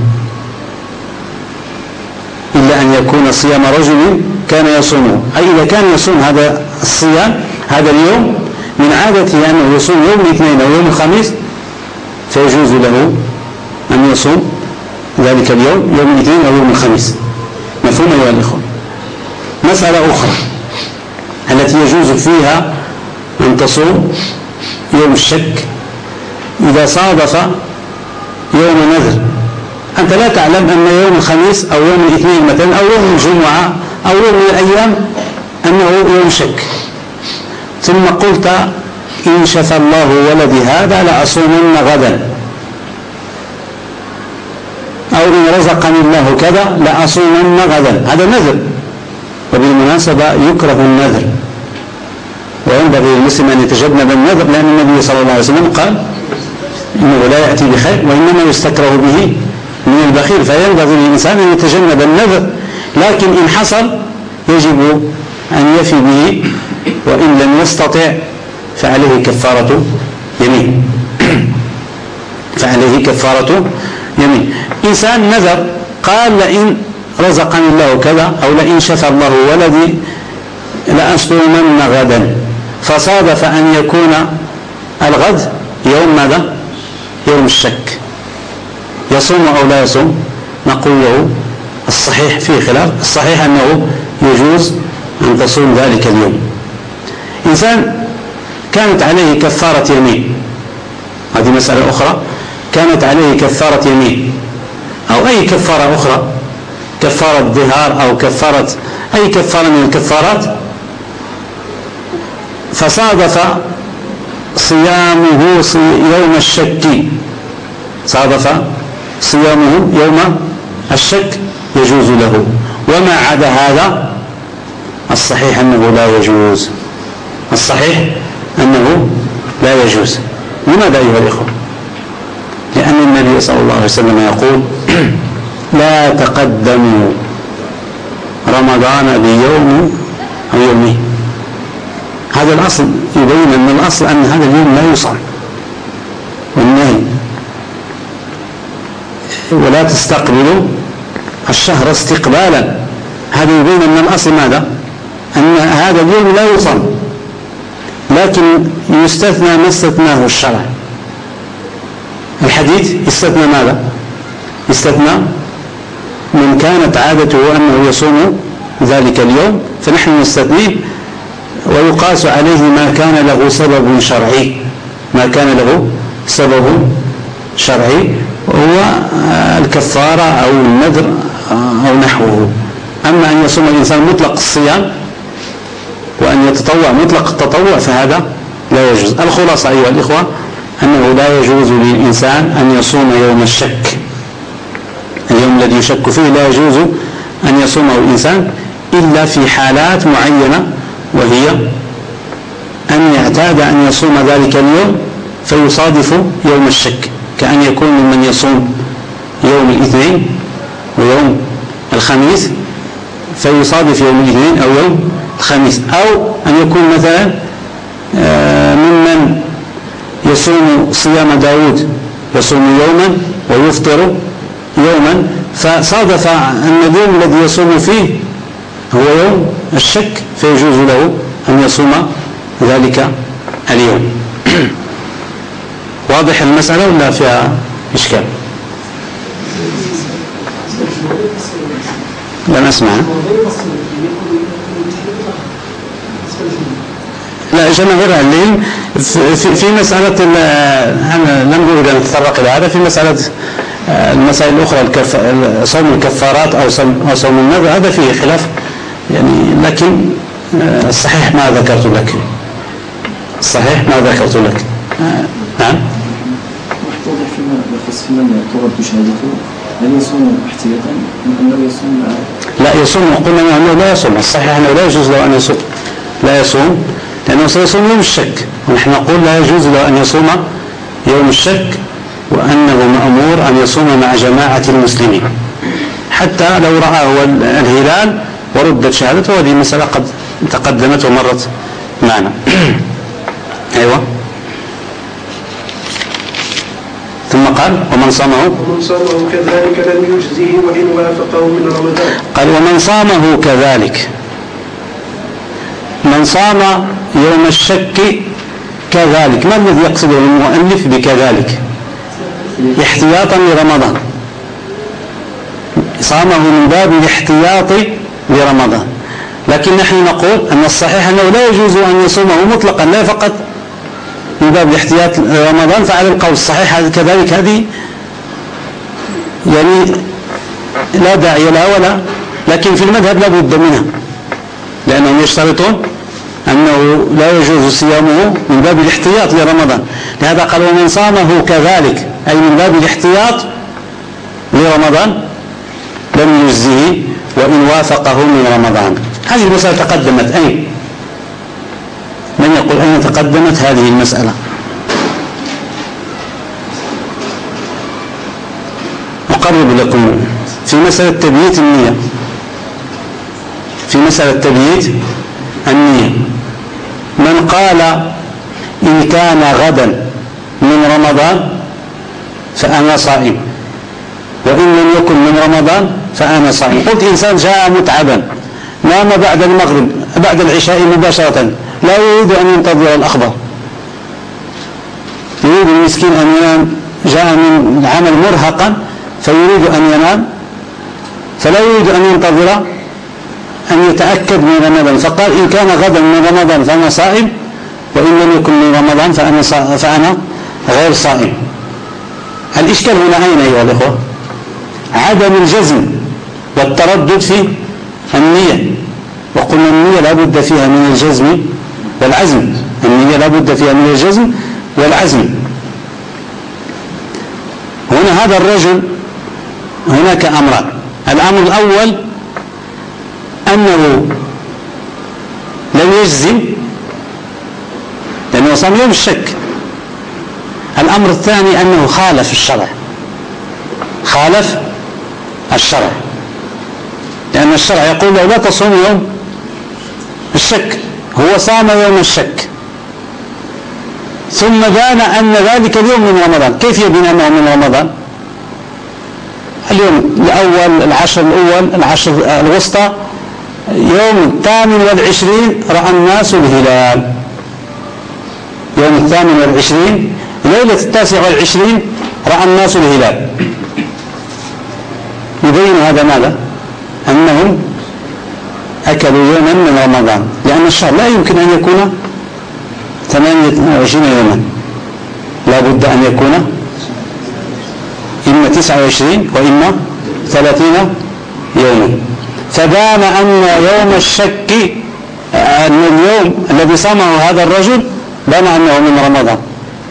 إلا أن يكون صيام رجل كان يصومه، أي إذا كان يصوم هذا الصيام هذا اليوم من عادته أنه يصوم يوم الاثنين أو يوم الخميس، فيجوز له أن يصوم ذلك اليوم يوم الاثنين أو يوم الخميس. مفهوم أيها الإخوة؟ مسألة أخرى التي يجوز فيها أن تصوم يوم الشك إذا صادف يوم نذر. أنت لا تعلم أن يوم الخميس أو يوم الاثنين مثلا أو يوم الجمعة أو يوم من الأيام أنه يوم شك، ثم قلت إن شفى الله ولدي هذا لأصومن غدا، أو إن رزقني الله كذا لأصومن غدا. هذا نذر، وبالمناسبة يكره النذر، وينبغي للمسلم أن يتجنب النذر، لأن النبي صلى الله عليه وسلم قال إنه لا يأتي بخير وإنما يستكره به من البخيل، فينبغي للإنسان أن يتجنب النذر، لكن إن حصل يجب أن يفي به، وإن لم يستطع فعليه كفارة يمين فعليه كفارة يمين. إنسان نذر قال لئن رزقني الله كذا أو لئن شفى الله ولدي لأصومن غدا، فصادف أن يكون الغد يوم ماذا؟ يوم الشك، يصوم أو لا يصوم؟ نقول له الصحيح فيه خلاف، الصحيح أنه يجوز أن تصوم ذلك اليوم. إنسان كانت عليه كفارة يمين، هذه مسألة أخرى، كانت عليه كفارة يمين أو أي كفارة أخرى، كفارة ظهار أو كفارة أي كفارة من الكفارات، فصادف صيامه يوم الشك، صادف صيامه يوم الشك يجوز له. وما عدا هذا الصحيح أنه لا يجوز، الصحيح أنه لا يجوز. لماذا أيها الإخوة؟ لأن النبي صلى الله عليه وسلم يقول لا تقدموا رمضان بيوم أو يومين. هذا الأصل يبين أن الأصل أن هذا اليوم لا يصام، والنهي ولا تستقبلوا الشهر استقبالا، هذا يبين أن الأصل ماذا؟ أن هذا اليوم لا يصام، لكن يستثنى ما استثناه الشرع. الحديث استثنى ماذا؟ استثنى من كانت عادته أنه يصوم ذلك اليوم، فنحن نستثنيه ويقاس عليه ما كان له سبب شرعي، ما كان له سبب شرعي هو الكفارة أو النذر أو نحوه. أما أن يصوم الإنسان مطلق الصيام وأن يتطوع مطلق التطوع فهذا لا يجوز. الخلاصة أيها الإخوة أنه لا يجوز للإنسان أن يصوم يوم الشك، اليوم الذي يشك فيه لا يجوز أن يصومه الإنسان إلا في حالات معينة، وهي أن يعتاد أن يصوم ذلك اليوم فيصادف يوم الشك، كأن يكون ممن يصوم يوم الاثنين ويوم الخميس فيصادف يوم الاثنين أو يوم الخميس، أو أن يكون مثلا ممن يصوم صيام داود يصوم يوما ويفطر يوما، فصادف أن اليوم الذي يصوم فيه هو يوم الشك فيجوز له أن يصوم ذلك اليوم. واضح المسألة ولا فيها إشكال؟ لم أسمع. لا جماهير العلم في, في مسألة، أنا لم أريد أن أتطرق إلى هذا، في مسألة المسائل الأخرى صوم الكفارات أو صوم, أو صوم النذر هذا فيه خلاف يعني، لكن الصحيح ما ذكرت لك، الصحيح ما ذكرت لك. نعم. واضح فيما يخص في من ترد شهادته، هل يصوم احتياطا أم أنه يصوم؟ لا يصوم، قلنا أنه لا يصوم، الصحيح أنه لا يجوز له أن يصوم، لا يصوم لأنه سيصوم يوم الشك، ونحن نقول لا يجوز له أن يصوم يوم الشك، وأنه مأمور أن يصوم مع جماعة المسلمين حتى لو رأى هو الهلال وردت شهادته، وهذه مسألة قد تقدمت ومرت معنا. أيوة. ثم قال ومن صامه ومن صامه كذلك لم يجزه وإن وافقه من رمضان. قال ومن صامه كذلك، من صام يوم الشك كذلك، ما الذي يقصده المؤلف بكذلك؟ احتياطا لرمضان، صامه من باب الاحتياط لرمضان، لكن نحن نقول أن الصحيح أنه لا يجوز أن يصومه مطلقا، لا فقط من باب الاحتياط لرمضان، فعلى القول الصحيح كذلك هذه يعني لا داعي لها ولا، لكن في المذهب لا بد منها، لأنهم يشترطون أنه لا يجوز صيامه من باب الاحتياط لرمضان، لهذا قال ومن صامه كذلك أي من باب الاحتياط لرمضان لم يجزه وإن وافقه من رمضان. هذه المسألة تقدمت أين؟ من يقول أين تقدمت هذه المسألة؟ أقرب لكم في مسألة تبييت النية، في مسألة تبييت النية من قال إن كان غدا من رمضان فأنا صائم، وإن لم يكن من رمضان فأنا صائم. قلت إنسان جاء متعبا نام بعد المغرب بعد العشاء مباشرة، لا يريد أن ينتظر الأخبار، يريد المسكين أن ينام، جاء من العمل مرهقا فيريد أن ينام، فلا يريد أن ينتظر أن يتأكد من رمضان، فقال إن كان غدا من رمضان فأنا صائم، وإن لم يكن من رمضان فأنا, فأنا غير صائم. الإشكال هنا أين أيها الأخوة؟ عدم الجزم والتردد في النية، وقلنا النية لا بد فيها من الجزم والعزم، النية لا بد فيها من الجزم والعزم. هنا هذا الرجل هناك أمران، الأمر الأول أنه لم يجزم لأنه صام يوم الشك، الأمر الثاني أنه خالف الشرع، خالف الشرع، لأن الشرع يقول له لا تصوم يوم الشك، هو صام يوم الشك ثم بان أن ذلك اليوم من رمضان. كيف يبين أنه من رمضان؟ اليوم الأول، العشر الأول، العشر الوسطى، يوم الثامن والعشرين رأى الناس الهلال، يوم الثامن والعشرين ليلة التاسع والعشرين رأى الناس الهلال. يبين هذا ماذا؟ أنهم أكلوا يوما من رمضان، لأن الشهر لا يمكن أن يكون ثمانية وعشرين يوما، لا بد أن يكون إما تسعة وعشرين وإما ثلاثين يوما. فبان أن يوم الشك، أن اليوم الذي صامه هذا الرجل بان أنه من رمضان.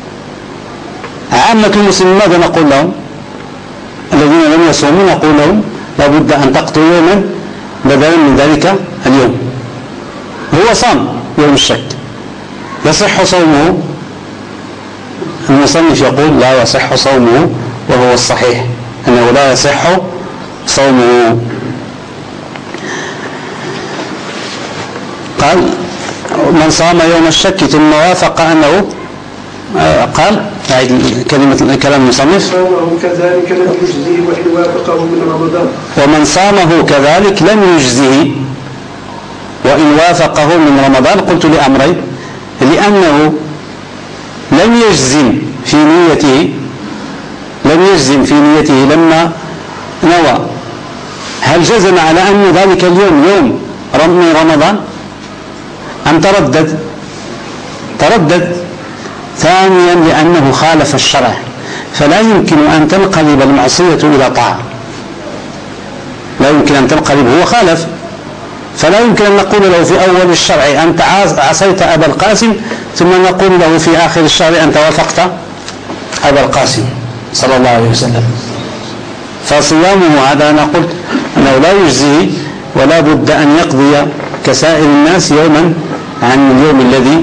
عامة المسلمين ماذا نقول لهم؟ الذين لم يصوموا نقول لهم لا بد أن تقضوا يوما بدلا من ذلك اليوم. هو صام يوم الشك، يصح صومه؟ المصنف يقول لا يصح صومه، وهو الصحيح أنه لا يصح صومه. قال من صام يوم الشك ثم وافق أنه قال أعيد كلمة كلام المصنف صامه كذلك لم يجزه وإن وافقه من رمضان. ومن صامه كذلك لم يجزه وإن وافقه من رمضان. قلت لأمرين، لأنه لم يجزم في نيته لم يجزم في نيته لما نوى، هل جزم على أن ذلك اليوم يوم من رمضان أم تردد؟ تردد. ثانيا لأنه خالف الشرع، فلا يمكن أن تنقلب المعصية إلى طاعة، لا يمكن أن تنقلب، هو خالف، فلا يمكن أن نقول له في أول الشرع أنت عصيت أبا القاسم ثم نقول له في آخر الشرع أنت وافقت أبا القاسم صلى الله عليه وسلم. فصيامه هذا أنا قلت أنه لا يجزيه، ولا بد أن يقضي كسائر الناس يوما عن اليوم الذي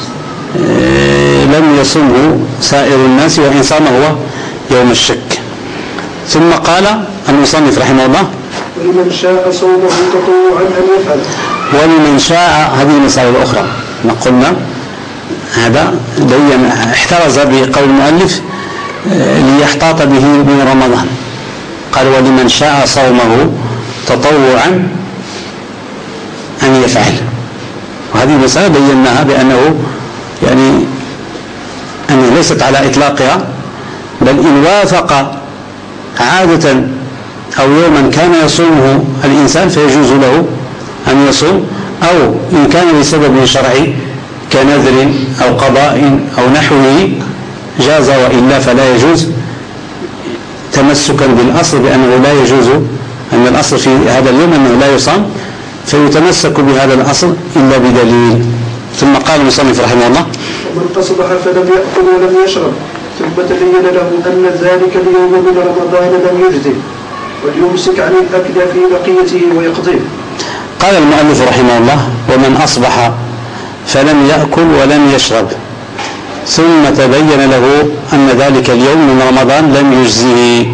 لم يصمه سائر الناس، وإن صام هو يوم الشك. ثم قال المصنف رحمه الله ولمن شاء صومه تطوعا أن يفعل. ولمن شاء، هذه المسألة الأخرى قلنا هذا بين احترز بقول المؤلف ليحتاط به من رمضان، قال ولمن شاء صومه تطوعا أن يفعل. وهذه المسألة بيناها بأنه يعني أنه ليست على إطلاقها، بل إن وافق عادة أو يوما كان يصومه الإنسان فيجوز له أن يصوم، أو إن كان لسبب شرعي كنذر أو قضاء أو نحوه جاز، وإلا فلا يجوز، تمسكا بالأصل بأنه لا يجوز، أن الأصل في هذا اليوم أنه لا يصام، فيتمسك بهذا الأصل إلا بدليل. ثم قال المصنف رحمه الله ومن تصبح فلم يأكل ولم يشرب ثم تبين له أن ذلك اليوم من رمضان لم يجزه وليمسك عن الأكل في بقيته ويقضيه. قال المؤلف رحمه الله ومن أصبح فلم يأكل ولم يشرب ثم تبين له أن ذلك اليوم من رمضان لم يجزه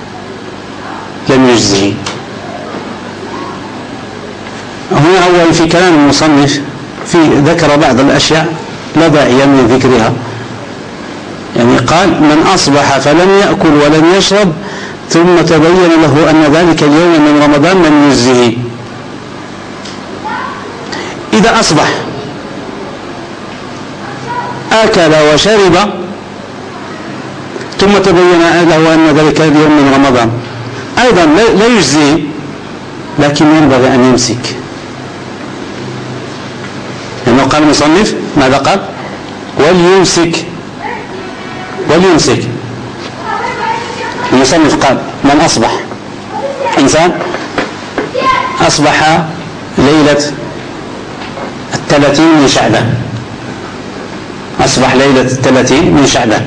لم يجزه هنا أول في كلام المصنف في ذكر بعض الأشياء لا داعي من ذكرها، يعني قال من أصبح فلم يأكل ولم يشرب ثم تبين له أن ذلك اليوم من رمضان لم يجزه. إذا أصبح أكل وشرب ثم تبين له أن ذلك اليوم من رمضان أيضا لا يجزي، لكن ينبغي أن يمسك، لأنه قال المصنف ماذا قال؟ وليمسك وليمسك المصنف قال من أصبح إنسان أصبح ليلة الثلاثين من شعبان، أصبح ليلة الثلاثين من شعبان،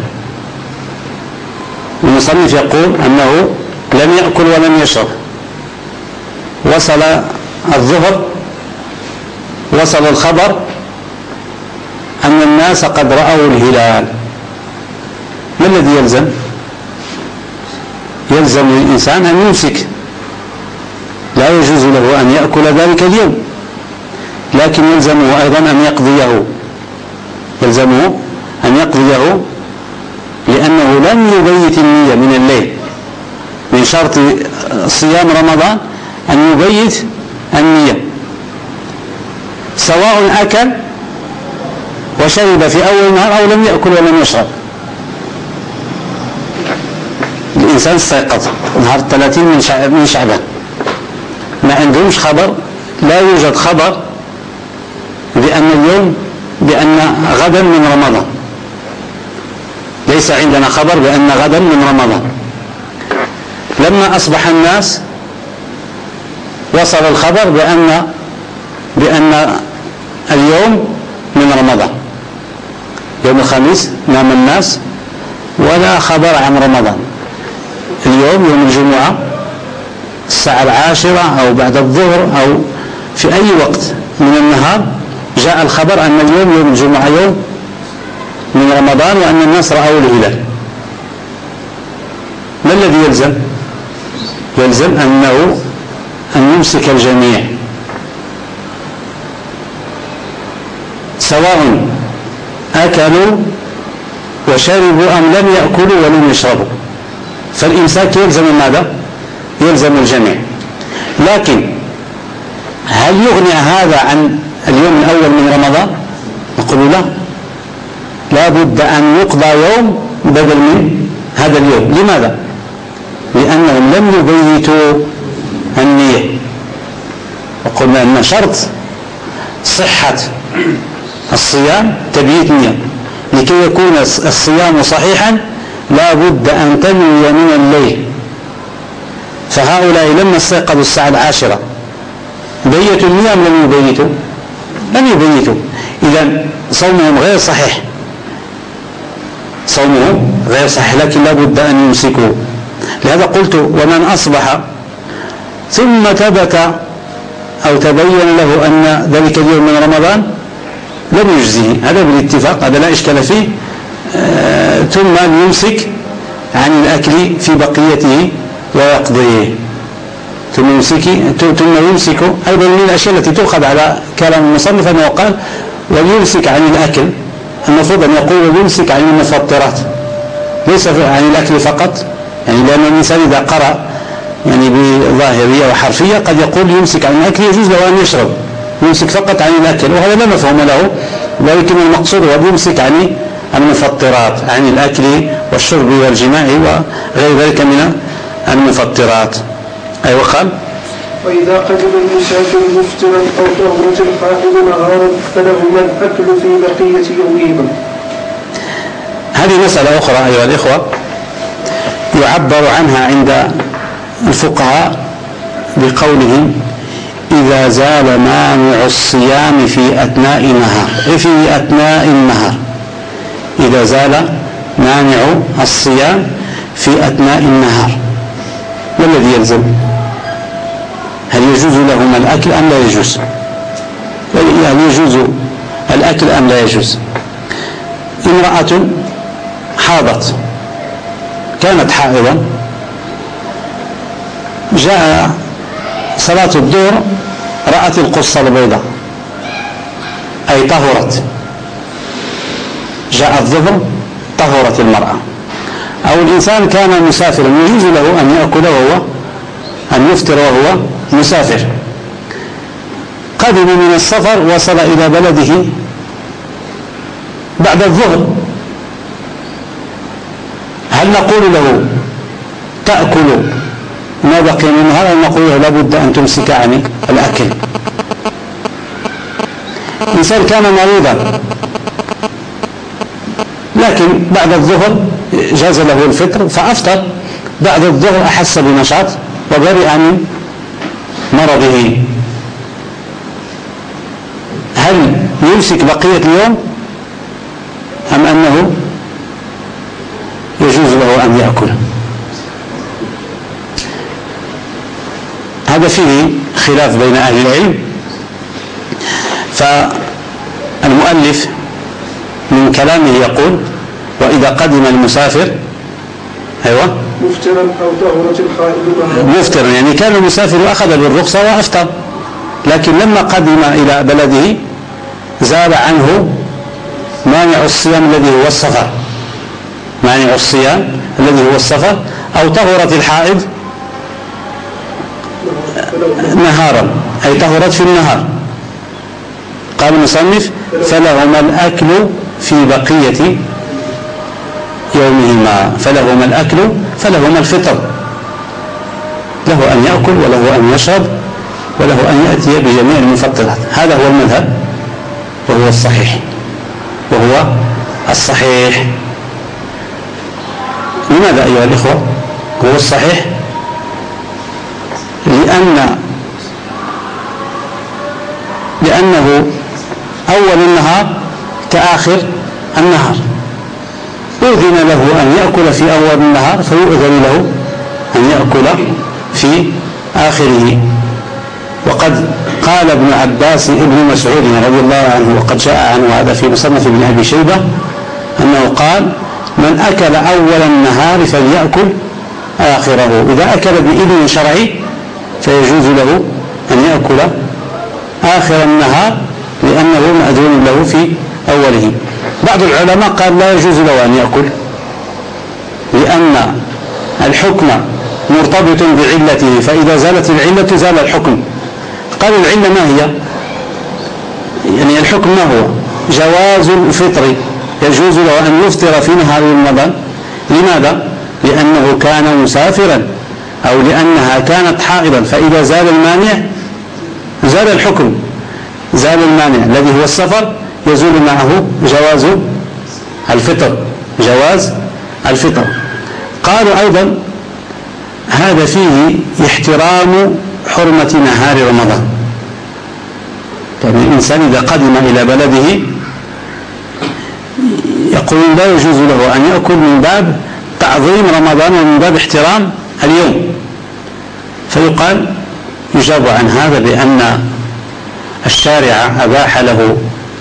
المصنف يقول أنه لم يأكل ولم يشرب، وصل الظهر، وصل الخبر أن الناس قد رأوا الهلال، ما الذي يلزم؟ يلزم للإنسان أن يمسك لا يجوز له أن يأكل ذلك اليوم، لكن يلزمه أيضا أن يقضيه يلزمه أن يقضيه لأنه لم يبيت النية من الليل. من شرط صيام رمضان أن يبيت النية، سواء أكل وشرب في أول النهار أو لم يأكل ولم يشرب. الإنسان استيقظ نهار الثلاثين من شعبان، ما عندهمش خبر، لا يوجد خبر بأن اليوم بأن غدا من رمضان، ليس عندنا خبر بأن غدا من رمضان. لما أصبح الناس وصل الخبر بأن بأن اليوم من رمضان، يوم الخميس نام الناس ولا خبر عن رمضان. اليوم يوم الجمعة الساعة العاشرة أو بعد الظهر أو في أي وقت من النهار جاء الخبر أن اليوم يوم الجمعة يوم من رمضان وأن الناس رأوا الهلال. ما الذي يلزم؟ يلزم أنه أن يمسك الجميع، سواء أكلوا وشربوا أم لم يأكلوا ولم يشربوا، فالإمساك يلزم ماذا؟ يلزم الجميع. لكن هل يغني هذا عن اليوم الأول من رمضان؟ نقول لا، لا بد أن يقضى يوم بدل من هذا اليوم. لماذا؟ لأنهم لم يبيتوا النية، وقلنا أن شرط صحة الصيام تبييت نية. لكي يكون الصيام صحيحا لا بد أن تنوي من الليل. فهؤلاء لما استيقظوا الساعة العاشرة بيتوا النية أم لم يبيتوا؟ لم يبيتوا. إذن صومهم غير صحيح، صومهم غير صحيح، لكن لا بد أن يمسكوا. لهذا قلت ومن أصبح ثم ثبت أو تبين له أن ذلك اليوم من رمضان لم يجزيه، هذا بالاتفاق، هذا لا إشكال فيه. آه ثم يمسك عن الأكل في بقيته ويقضيه، ثم يمسك ثم يمسك أيضا من الأشياء التي تؤخذ على كلام المصنف أنه قال وليمسك عن الأكل. المفروض أن يقول وليمسك عن المفطرات، ليس عن الأكل فقط، يعني لأن الإنسان إذا قرأ يعني بظاهرية وحرفية قد يقول يمسك عن الأكل، يجوز له أن يشرب، يمسك فقط عن الأكل، وهذا لا مفهوم له. ولكن المقصود هو يمسك عن المفطرات، عن الأكل والشرب والجماع وغير ذلك من المفطرات. أيوة قال وإذا قدم المسافر مفطرا أو طهرة الحائض نهارا فلهما الأكل في بقية يومهما. هذه مسألة أخرى أيها الإخوة يعبر عنها عند الفقهاء بقولهم إذا زال مانع الصيام في أثناء النهار، في أثناء النهار إذا زال مانع الصيام في أثناء النهار ما الذي يلزم؟ هل يجوز لهما الأكل أم لا يجوز؟ هل يجوز الأكل أم لا يجوز؟ امرأة حاضت، كانت حائضا، جاء صلاة الظهر رأت القصة البيضاء أي طهرت، جاء الظهر طهرت المرأة. أو الإنسان كان مسافرا يجوز له أن يأكل وهو أن يفطر وهو مسافر، قدم من السفر وصل إلى بلده بعد الظهر، هل نقول له تأكل ما بقي من النهار أو نقول له لابد أن تمسك عن الأكل؟ إنسان كان مريضا لكن بعد الظهر جاز له الفطر فأفطر، بعد الظهر أحس بنشاط وبرئ من مرضه، هل يمسك بقية اليوم أم أنه يجوز له أن يأكل؟ هذا فيه خلاف بين أهل العلم. فالمؤلف من كلامه يقول وإذا قدم المسافر أيوة مفترا أو طهرت الحائض مفترا يعني كان المسافر أخذ بالرخصة وأفطر، لكن لما قدم إلى بلده زال عنه مانع الصيام الذي هو السفر، مانع الصيام الذي هو السفر، أو طهرت الحائض نهارا أي طهرت في النهار. قال المصنف فلهما الأكل في بقية يومهما، فلهما الأكل فلهما الفطر، له أن يأكل وله أن يشرب وله أن يأتي بجميع المفطرات. هذا هو المذهب وهو الصحيح، وهو الصحيح. لماذا أيها الإخوة هو الصحيح؟ لأن لأنه أول النهار كآخر النهار، أذن له أن يأكل في أول النهار فيؤذن له أن يأكل في آخره. وقد قال ابن عباس ابن مسعود رضي الله عنه وقد جاء عنه هذا في مصنف ابن أبي شيبة أنه قال من أكل أول النهار فليأكل آخره. إذا أكل بإذن شرعي فيجوز له أن يأكل آخر النهار لأنه مأذون له في أوله. بعض العلماء قال لا يجوز له أن يأكل لأن الحكم مرتبط بعلته، فإذا زالت العلة زال الحكم. قالوا العلة ما هي؟ يعني الحكم ما هو؟ جواز الفطر، يجوز له أن يفطر في نهار رمضان. لماذا؟ لأنه كان مسافرا أو لأنها كانت حائضا، فإذا زال المانع زال الحكم، زال المانع الذي هو السفر، يزول معه جواز الفطر، جواز الفطر. قالوا أيضا هذا فيه احترام حرمة نهار رمضان. يعني الإنسان إذا قدم إلى بلده يقول لا يجوز له أن يأكل من باب تعظيم رمضان ومن باب احترام اليوم، فيقال يجاب عن هذا بأن الشارع أباح له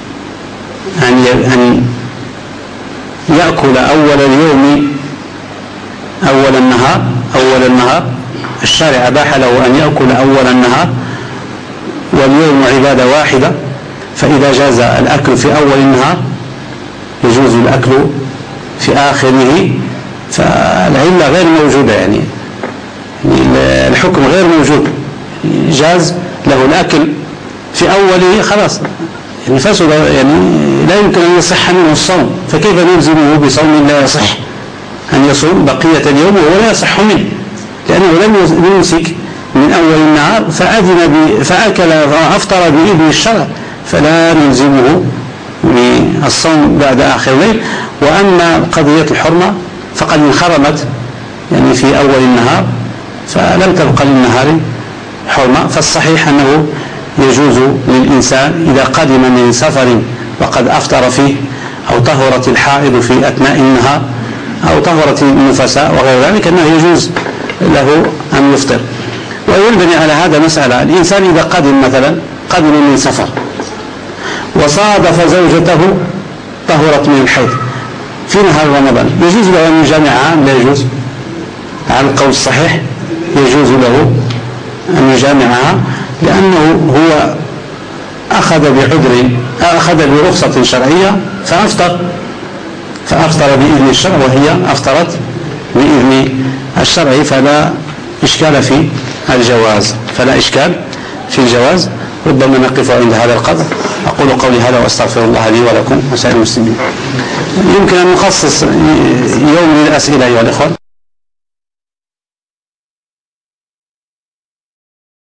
أن يأكل أول اليوم أول النهار أول النهار الشارع أباح له أن يأكل أول النهار، واليوم عبادة واحدة، فإذا جاز الأكل في أول النهار يجوز الأكل في آخره. فالعلة غير موجودة، يعني الحكم غير موجود، جاز له الأكل في أوله خلاص، يعني فسد، يعني لا يمكن أن يصح منه الصوم، فكيف نلزمه بصوم لا يصح أن يصوم بقية اليوم وهو لا يصح منه، لأنه لم يمسك من أول النهار فأذن فأكل وأفطر بإذن الشرع، فلا نلزمه بالصوم بعد آخر الليل. وأما قضية الحرمة فقد انخرمت يعني في أول النهار فلم تبقى للنهار حرمة. فالصحيح أنه يجوز للإنسان إذا قدم من سفر وقد أفطر فيه، أو طهرت الحائض في أثناء النهار، أو طهرت النفساء وغير ذلك، أنه يجوز له أن يفطر. وينبني على هذا مسألة: الإنسان إذا قدم مثلا قدم من سفر وصادف زوجته طهرت من الحيض في نهار رمضان، يجوز له أن يجامعها أم لا يجوز؟ على القول الصحيح يجوز له أن يجامعها، لأنه هو أخذ بعذر أخذ برخصة شرعية فأفطر فأفطر بإذن الشرع وهي أفطرت بإذن الشرع، فلا إشكال في الجواز فلا إشكال في الجواز. ربما نقف عند هذا القدر. أقول قولي هذا وأستغفر الله لي ولكم وسائر المسلمين. يمكن أن نخصص يوم للأسئلة أيها الإخوة.